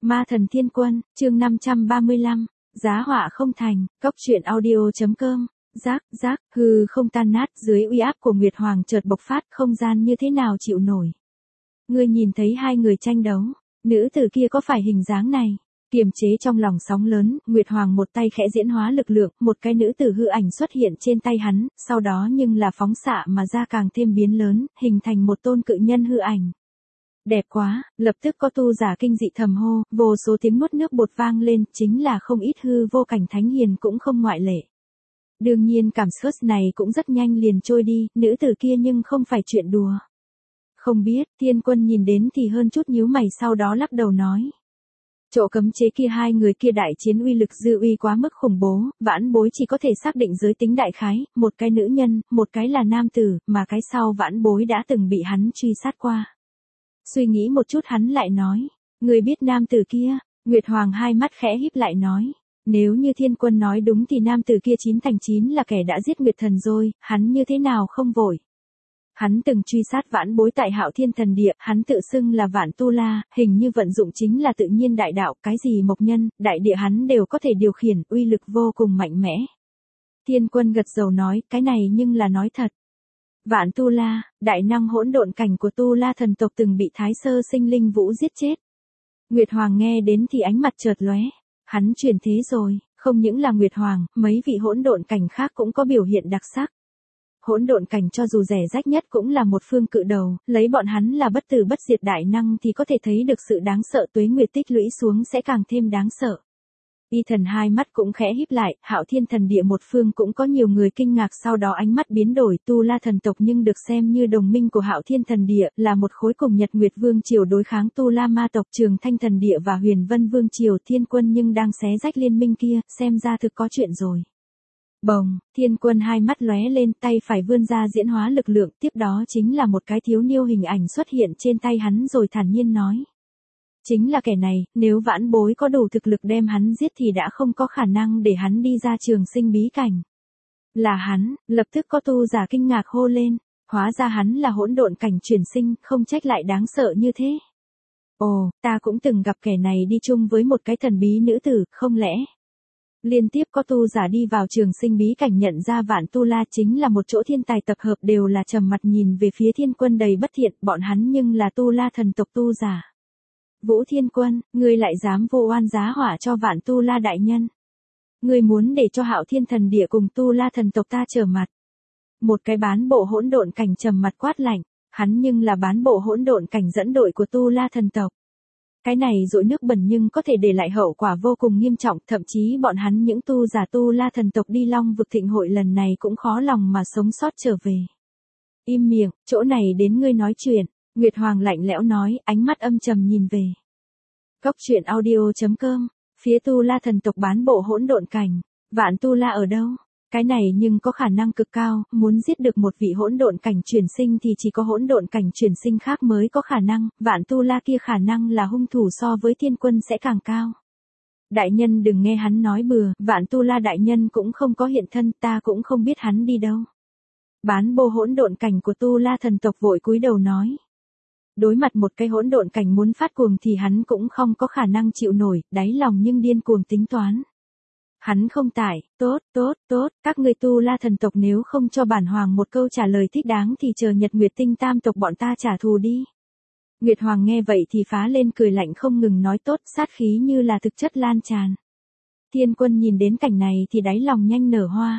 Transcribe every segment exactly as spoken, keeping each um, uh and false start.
Ma thần thiên quân, chương năm trăm ba mươi lăm, giá họa không thành, cốc truyện audio.com, rác, rác, hư không tan nát dưới uy áp của Nguyệt Hoàng chợt bộc phát, không gian như thế nào chịu nổi. Ngươi nhìn thấy hai người tranh đấu, nữ tử kia có phải hình dáng này? Kiềm chế trong lòng sóng lớn, Nguyệt Hoàng một tay khẽ diễn hóa lực lượng, một cái nữ tử hư ảnh xuất hiện trên tay hắn, sau đó nhưng là phóng xạ mà ra càng thêm biến lớn, hình thành một tôn cự nhân hư ảnh. Đẹp quá, lập tức có tu giả kinh dị thầm hô, vô số tiếng nuốt nước bọt vang lên, chính là không ít hư vô cảnh thánh hiền cũng không ngoại lệ. Đương nhiên cảm xúc này cũng rất nhanh liền trôi đi, nữ tử kia nhưng không phải chuyện đùa. Không biết, Thiên Quân nhìn đến thì hơn chút nhíu mày, sau đó lắc đầu nói. Chỗ cấm chế kia hai người kia đại chiến uy lực dư uy quá mức khủng bố, vãn bối chỉ có thể xác định giới tính đại khái, một cái nữ nhân, một cái là nam tử, mà cái sau vãn bối đã từng bị hắn truy sát qua. Suy nghĩ một chút hắn lại nói, người biết nam tử kia, Nguyệt Hoàng hai mắt khẽ híp lại nói, nếu như Thiên Quân nói đúng thì nam tử kia chín thành chín là kẻ đã giết Nguyệt Thần rồi, hắn như thế nào không vội. Hắn từng truy sát vãn bối tại Hạo Thiên Thần Địa, hắn tự xưng là Vạn Tu La, hình như vận dụng chính là tự nhiên đại đạo, cái gì mộc nhân, đại địa hắn đều có thể điều khiển, uy lực vô cùng mạnh mẽ. Thiên Quân gật đầu nói, cái này nhưng là nói thật. Vạn Tu La, đại năng hỗn độn cảnh của Tu La thần tộc từng bị Thái Sơ Sinh Linh Vũ giết chết. Nguyệt Hoàng nghe đến thì ánh mặt chợt lóe, hắn chuyển thế rồi, không những là Nguyệt Hoàng, mấy vị hỗn độn cảnh khác cũng có biểu hiện đặc sắc. Hỗn độn cảnh cho dù rẻ rách nhất cũng là một phương cự đầu, lấy bọn hắn là bất tử bất diệt đại năng thì có thể thấy được sự đáng sợ tuế nguyệt tích lũy xuống sẽ càng thêm đáng sợ. Y Thần hai mắt cũng khẽ híp lại, Hạo Thiên Thần Địa một phương cũng có nhiều người kinh ngạc, sau đó ánh mắt biến đổi, Tu La thần tộc nhưng được xem như đồng minh của Hạo Thiên Thần Địa, là một khối cùng Nhật Nguyệt Vương triều đối kháng Tu La ma tộc Trường Thanh Thần Địa và Huyền Vân Vương triều. Thiên Quân nhưng đang xé rách liên minh kia, xem ra thực có chuyện rồi. Bồng, Thiên Quân hai mắt lóe lên, tay phải vươn ra diễn hóa lực lượng, tiếp đó chính là một cái thiếu niêu hình ảnh xuất hiện trên tay hắn rồi thản nhiên nói. Chính là kẻ này, nếu vãn bối có đủ thực lực đem hắn giết thì đã không có khả năng để hắn đi ra trường sinh bí cảnh. Là hắn, lập tức có tu giả kinh ngạc hô lên, hóa ra hắn là hỗn độn cảnh chuyển sinh, không trách lại đáng sợ như thế. Ồ, ta cũng từng gặp kẻ này đi chung với một cái thần bí nữ tử, không lẽ? Liên tiếp có tu giả đi vào trường sinh bí cảnh nhận ra Vạn Tu La chính là một chỗ thiên tài tập hợp, đều là trầm mặt nhìn về phía Thiên Quân đầy bất thiện, bọn hắn nhưng là Tu La thần tộc tu giả. Vũ Thiên Quân, ngươi lại dám vô oan giá họa cho Vạn Tu La đại nhân. Ngươi muốn để cho Hạo Thiên Thần Địa cùng Tu La thần tộc ta trở mặt. Một cái bán bộ hỗn độn cảnh trầm mặt quát lạnh, hắn nhưng là bán bộ hỗn độn cảnh dẫn đội của Tu La thần tộc. Cái này dội nước bẩn nhưng có thể để lại hậu quả vô cùng nghiêm trọng, thậm chí bọn hắn những tu giả Tu La thần tộc đi Long vực thịnh hội lần này cũng khó lòng mà sống sót trở về. Im miệng, chỗ này đến ngươi nói chuyện, Nguyệt Hoàng lạnh lẽo nói, ánh mắt âm trầm nhìn về. Cốc truyện audio.com, phía Tu La thần tộc bán bộ hỗn độn cảnh, Vạn Tu La ở đâu? Cái này nhưng có khả năng cực cao, muốn giết được một vị hỗn độn cảnh chuyển sinh thì chỉ có hỗn độn cảnh chuyển sinh khác mới có khả năng, Vạn Tu La kia khả năng là hung thủ so với Thiên Quân sẽ càng cao. Đại nhân đừng nghe hắn nói bừa, Vạn Tu La đại nhân cũng không có hiện thân, ta cũng không biết hắn đi đâu. Bán bộ hỗn độn cảnh của Tu La thần tộc vội cúi đầu nói. Đối mặt một cái hỗn độn cảnh muốn phát cuồng thì hắn cũng không có khả năng chịu nổi, đáy lòng nhưng điên cuồng tính toán. Hắn không tại, tốt, tốt, tốt, các ngươi Tu La thần tộc nếu không cho bản hoàng một câu trả lời thích đáng thì chờ Nhật Nguyệt Tinh tam tộc bọn ta trả thù đi. Nguyệt Hoàng nghe vậy thì phá lên cười lạnh không ngừng nói tốt, sát khí như là thực chất lan tràn. Thiên Quân nhìn đến cảnh này thì đáy lòng nhanh nở hoa.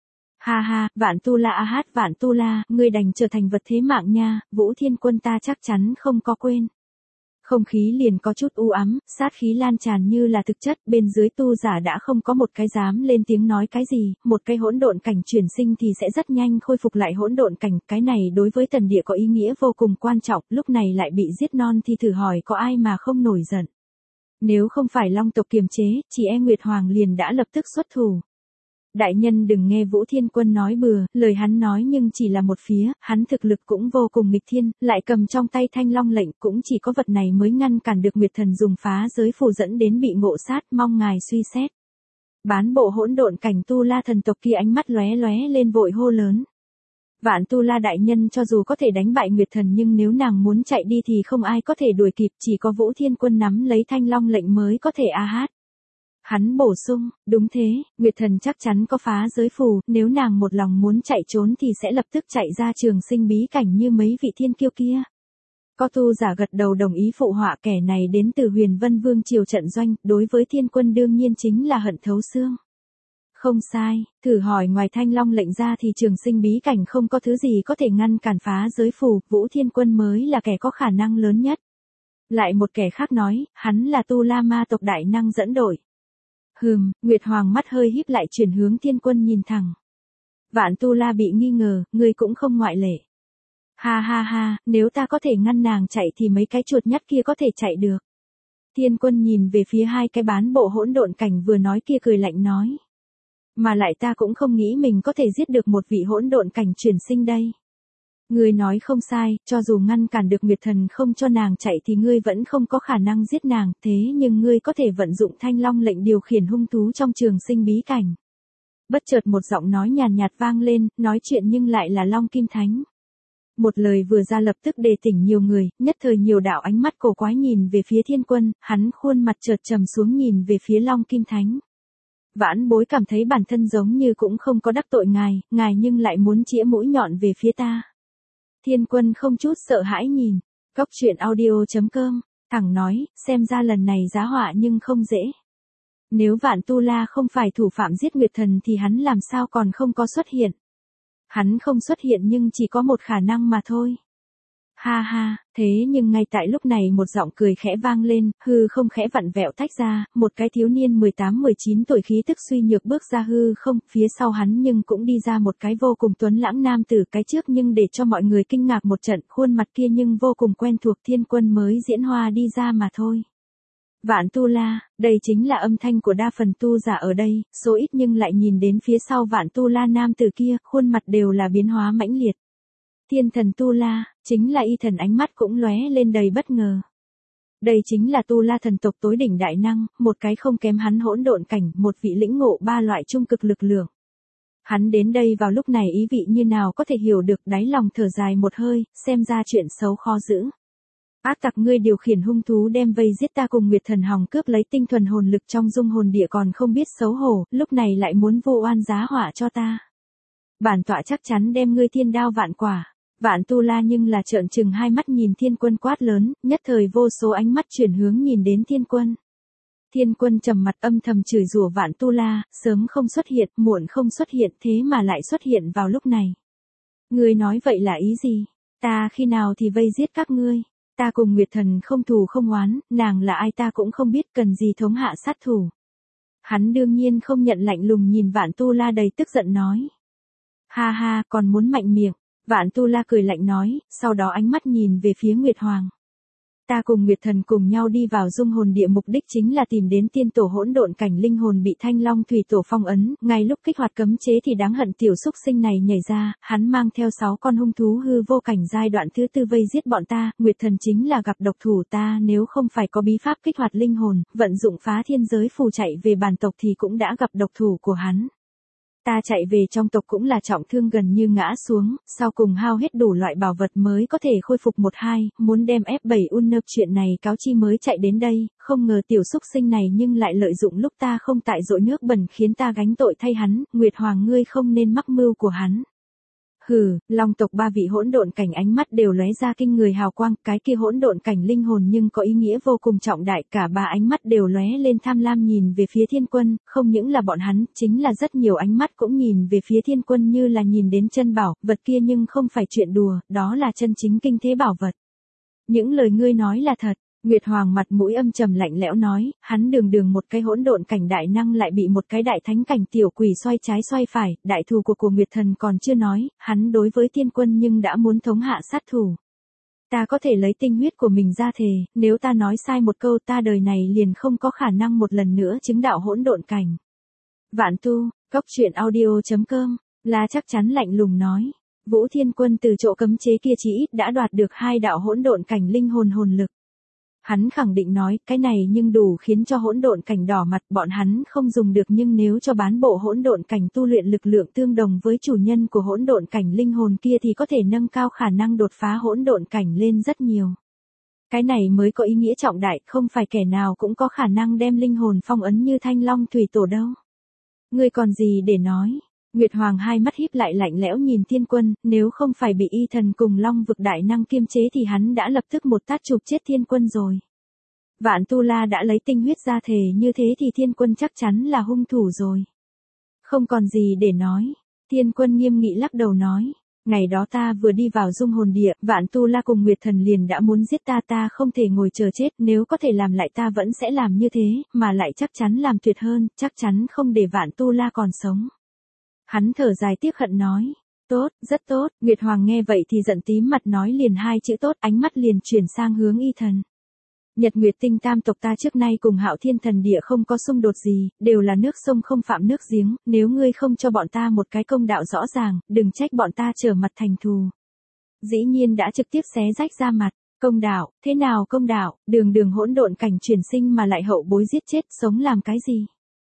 Ha ha, Vạn Tu La a hát Vạn Tu La, ngươi đành trở thành vật thế mạng nha, Vũ Thiên Quân ta chắc chắn không có quên. Không khí liền có chút u ám, sát khí lan tràn như là thực chất, bên dưới tu giả đã không có một cái dám lên tiếng nói cái gì, một cái hỗn độn cảnh chuyển sinh thì sẽ rất nhanh khôi phục lại hỗn độn cảnh, cái này đối với thần địa có ý nghĩa vô cùng quan trọng, lúc này lại bị giết non thì thử hỏi có ai mà không nổi giận. Nếu không phải Long tộc kiềm chế, chỉ e Nguyệt Hoàng liền đã lập tức xuất thủ. Đại nhân đừng nghe Vũ Thiên Quân nói bừa, lời hắn nói nhưng chỉ là một phía, hắn thực lực cũng vô cùng nghịch thiên, lại cầm trong tay Thanh Long lệnh, cũng chỉ có vật này mới ngăn cản được Nguyệt Thần dùng phá giới phù dẫn đến bị ngộ sát, mong ngài suy xét. Bán bộ hỗn độn cảnh Tu La thần tộc kia ánh mắt lóe lóe lên vội hô lớn. Vạn Tu La đại nhân cho dù có thể đánh bại Nguyệt Thần nhưng nếu nàng muốn chạy đi thì không ai có thể đuổi kịp, chỉ có Vũ Thiên Quân nắm lấy Thanh Long lệnh mới có thể a hát. Hắn bổ sung, đúng thế, Nguyệt Thần chắc chắn có phá giới phù, nếu nàng một lòng muốn chạy trốn thì sẽ lập tức chạy ra trường sinh bí cảnh như mấy vị thiên kiêu kia. Có tu giả gật đầu đồng ý phụ họa, kẻ này đến từ Huyền Vân Vương triều trận doanh, đối với Thiên Quân đương nhiên chính là hận thấu xương. Không sai, thử hỏi ngoài Thanh Long lệnh ra thì trường sinh bí cảnh không có thứ gì có thể ngăn cản phá giới phù, Vũ Thiên Quân mới là kẻ có khả năng lớn nhất. Lại một kẻ khác nói, hắn là Tu La ma tộc đại năng dẫn đội. Hừm, Nguyệt Hoàng mắt hơi híp lại chuyển hướng Thiên Quân nhìn thẳng. Vạn Tu La bị nghi ngờ, ngươi cũng không ngoại lệ. Ha ha ha, nếu ta có thể ngăn nàng chạy thì mấy cái chuột nhắt kia có thể chạy được. Thiên Quân nhìn về phía hai cái bán bộ hỗn độn cảnh vừa nói kia cười lạnh nói. Mà lại ta cũng không nghĩ mình có thể giết được một vị hỗn độn cảnh chuyển sinh đây. Ngươi nói không sai, cho dù ngăn cản được Nguyệt Thần không cho nàng chạy thì ngươi vẫn không có khả năng giết nàng, thế nhưng ngươi có thể vận dụng Thanh Long lệnh điều khiển hung thú trong trường sinh bí cảnh. Bất chợt một giọng nói nhàn nhạt vang lên, nói chuyện nhưng lại là Long Kim Thánh. Một lời vừa ra lập tức đề tỉnh nhiều người, nhất thời nhiều đạo ánh mắt cổ quái nhìn về phía Thiên Quân, hắn khuôn mặt chợt trầm xuống nhìn về phía Long Kim Thánh. Vãn Bối cảm thấy bản thân giống như cũng không có đắc tội ngài, ngài nhưng lại muốn chĩa mũi nhọn về phía ta. Thiên Quân không chút sợ hãi nhìn, Cốc Truyện Audio chấm com, thẳng nói, xem ra lần này giá họa nhưng không dễ. Nếu Vạn Tu La không phải thủ phạm giết Nguyệt Thần thì hắn làm sao còn không có xuất hiện. Hắn không xuất hiện nhưng chỉ có một khả năng mà thôi. Ha ha, thế nhưng ngay tại lúc này một giọng cười khẽ vang lên, hư không khẽ vặn vẹo tách ra, một cái thiếu niên mười tám mười chín tuổi khí tức suy nhược bước ra hư không, phía sau hắn nhưng cũng đi ra một cái vô cùng tuấn lãng nam tử, cái trước nhưng để cho mọi người kinh ngạc một trận, khuôn mặt kia nhưng vô cùng quen thuộc, Thiên Quân mới diễn hoa đi ra mà thôi. Vạn Tu La, đây chính là âm thanh của đa phần tu giả ở đây, số ít nhưng lại nhìn đến phía sau Vạn Tu La nam tử kia, khuôn mặt đều là biến hóa mãnh liệt. Thiên thần Tu La, chính là Y Thần ánh mắt cũng lóe lên đầy bất ngờ. Đây chính là Tu La thần tộc tối đỉnh đại năng, một cái không kém hắn hỗn độn cảnh, một vị lĩnh ngộ ba loại trung cực lực lượng. Hắn đến đây vào lúc này ý vị như nào có thể hiểu được, đáy lòng thở dài một hơi, xem ra chuyện xấu khó giữ. Ác tặc, ngươi điều khiển hung thú đem vây giết ta cùng Nguyệt Thần hòng cướp lấy tinh thuần hồn lực trong dung hồn địa còn không biết xấu hổ, lúc này lại muốn vô oan giá họa cho ta. Bản tọa chắc chắn đem ngươi thiên đao vạn quả. Vạn Tu La nhưng là trợn trừng hai mắt nhìn Thiên Quân quát lớn, nhất thời vô số ánh mắt chuyển hướng nhìn đến Thiên Quân. Thiên Quân trầm mặt âm thầm chửi rủa Vạn Tu La, sớm không xuất hiện, muộn không xuất hiện, thế mà lại xuất hiện vào lúc này. Ngươi nói vậy là ý gì? Ta khi nào thì vây giết các ngươi? Ta cùng Nguyệt Thần không thù không oán, nàng là ai ta cũng không biết, cần gì thống hạ sát thủ. Hắn đương nhiên không nhận, lạnh lùng nhìn Vạn Tu La đầy tức giận nói. Ha ha, còn muốn mạnh miệng. Vạn Tu La cười lạnh nói, sau đó ánh mắt nhìn về phía Nguyệt Hoàng. Ta cùng Nguyệt Thần cùng nhau đi vào dung hồn địa, mục đích chính là tìm đến tiên tổ hỗn độn cảnh linh hồn bị Thanh Long thủy tổ phong ấn, ngay lúc kích hoạt cấm chế thì đáng hận tiểu xúc sinh này nhảy ra, hắn mang theo sáu con hung thú hư vô cảnh giai đoạn thứ tư vây giết bọn ta, Nguyệt Thần chính là gặp độc thủ ta, nếu không phải có bí pháp kích hoạt linh hồn, vận dụng phá thiên giới phù chạy về bản tộc thì cũng đã gặp độc thủ của hắn. Ta chạy về trong tộc cũng là trọng thương gần như ngã xuống, sau cùng hao hết đủ loại bảo vật mới có thể khôi phục một hai, muốn đem ép bảy Unnep chuyện này cáo chi mới chạy đến đây, không ngờ tiểu xúc sinh này nhưng lại lợi dụng lúc ta không tại dội nước bẩn khiến ta gánh tội thay hắn, Nguyệt Hoàng ngươi không nên mắc mưu của hắn. Hừ, Long tộc ba vị hỗn độn cảnh ánh mắt đều lóe ra kinh người hào quang, cái kia hỗn độn cảnh linh hồn nhưng có ý nghĩa vô cùng trọng đại, cả ba ánh mắt đều lóe lên tham lam nhìn về phía Thiên Quân, không những là bọn hắn, chính là rất nhiều ánh mắt cũng nhìn về phía Thiên Quân như là nhìn đến chân bảo, vật kia nhưng không phải chuyện đùa, đó là chân chính kinh thế bảo vật. Những lời ngươi nói là thật. Nguyệt Hoàng mặt mũi âm trầm lạnh lẽo nói, hắn đường đường một cái hỗn độn cảnh đại năng lại bị một cái đại thánh cảnh tiểu quỷ xoay trái xoay phải, đại thù của của Nguyệt Thần còn chưa nói, hắn đối với Thiên Quân nhưng đã muốn thống hạ sát thủ. Ta có thể lấy tinh huyết của mình ra thề, nếu ta nói sai một câu ta đời này liền không có khả năng một lần nữa chứng đạo hỗn độn cảnh. Vạn Tu, Cốc Truyện Audio chấm com, là chắc chắn lạnh lùng nói, Vũ Thiên Quân từ chỗ cấm chế kia chỉ ít đã đoạt được hai đạo hỗn độn cảnh linh hồn hồn lực. Hắn khẳng định nói, cái này nhưng đủ khiến cho hỗn độn cảnh đỏ mặt, bọn hắn không dùng được, nhưng nếu cho bán bộ hỗn độn cảnh tu luyện lực lượng tương đồng với chủ nhân của hỗn độn cảnh linh hồn kia thì có thể nâng cao khả năng đột phá hỗn độn cảnh lên rất nhiều. Cái này mới có ý nghĩa trọng đại, không phải kẻ nào cũng có khả năng đem linh hồn phong ấn như Thanh Long Thủy Tổ đâu. Ngươi còn gì để nói? Nguyệt Hoàng hai mắt híp lại lạnh lẽo nhìn Thiên Quân, nếu không phải bị y thần cùng Long vực đại năng kiêm chế thì hắn đã lập tức một tát chụp chết Thiên Quân rồi. Vạn Tu La đã lấy tinh huyết ra thề như thế thì Thiên Quân chắc chắn là hung thủ rồi. Không còn gì để nói. Thiên Quân nghiêm nghị lắc đầu nói. Ngày đó ta vừa đi vào dung hồn địa, Vạn Tu La cùng Nguyệt Thần liền đã muốn giết ta, ta không thể ngồi chờ chết, nếu có thể làm lại ta vẫn sẽ làm như thế, mà lại chắc chắn làm tuyệt hơn, chắc chắn không để Vạn Tu La còn sống. Hắn thở dài tiếc hận nói. Tốt, rất tốt. Nguyệt Hoàng nghe vậy thì giận tím mặt nói liền hai chữ tốt, ánh mắt liền chuyển sang hướng y thần. Nhật Nguyệt Tinh tam tộc ta trước nay cùng Hạo Thiên Thần Địa không có xung đột gì, đều là nước sông không phạm nước giếng, nếu ngươi không cho bọn ta một cái công đạo rõ ràng, đừng trách bọn ta trở mặt thành thù. Dĩ nhiên đã trực tiếp xé rách ra mặt. Công đạo, thế nào công đạo, đường đường hỗn độn cảnh chuyển sinh mà lại hậu bối giết chết, sống làm cái gì?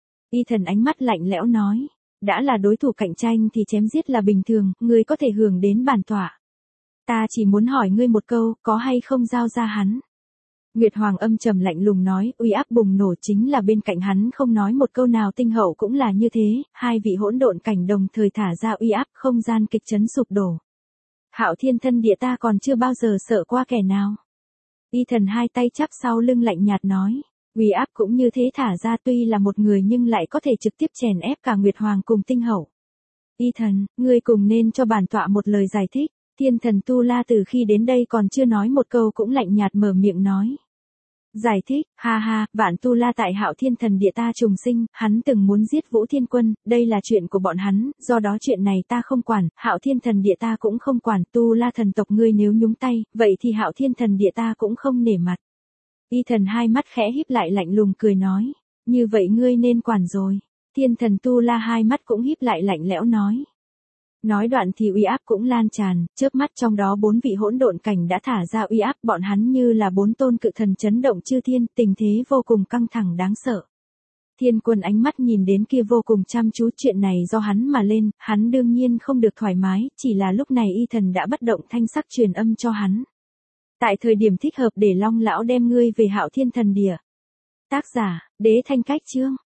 Y thần ánh mắt lạnh lẽo nói. Đã là đối thủ cạnh tranh thì chém giết là bình thường, ngươi có thể hưởng đến bản tọa. Ta chỉ muốn hỏi ngươi một câu, có hay không giao ra hắn? Nguyệt Hoàng âm trầm lạnh lùng nói, uy áp bùng nổ, chính là bên cạnh hắn không nói một câu nào Tinh Hậu cũng là như thế, hai vị hỗn độn cảnh đồng thời thả ra uy áp, không gian kịch chấn sụp đổ. Hạo Thiên Thân Địa ta còn chưa bao giờ sợ qua kẻ nào. Y thần hai tay chắp sau lưng lạnh nhạt nói. Uy áp cũng như thế thả ra, tuy là một người nhưng lại có thể trực tiếp chèn ép cả Nguyệt Hoàng cùng Tinh Hậu. Y thần, ngươi cùng nên cho bản tọa một lời giải thích. Thiên thần Tu La từ khi đến đây còn chưa nói một câu cũng lạnh nhạt mở miệng nói. Giải thích, ha ha, Vạn Tu La tại Hạo Thiên Thần Địa ta trùng sinh, hắn từng muốn giết Vũ Thiên Quân, đây là chuyện của bọn hắn, do đó chuyện này ta không quản, Hạo Thiên Thần Địa ta cũng không quản, Tu La thần tộc ngươi nếu nhúng tay, vậy thì Hạo Thiên Thần Địa ta cũng không nể mặt. Y thần hai mắt khẽ híp lại lạnh lùng cười nói, như vậy ngươi nên quản rồi. Thiên thần Tu La hai mắt cũng híp lại lạnh lẽo nói. Nói đoạn thì uy áp cũng lan tràn, chớp mắt trong đó bốn vị hỗn độn cảnh đã thả ra uy áp, bọn hắn như là bốn tôn cự thần chấn động chư thiên, tình thế vô cùng căng thẳng đáng sợ. Thiên Quân ánh mắt nhìn đến kia vô cùng chăm chú, chuyện này do hắn mà lên, hắn đương nhiên không được thoải mái, chỉ là lúc này y thần đã bất động thanh sắc truyền âm cho hắn. Tại thời điểm thích hợp để Long lão đem ngươi về Hạo Thiên Thần Địa. Tác giả, Đế Thanh Cách Chương.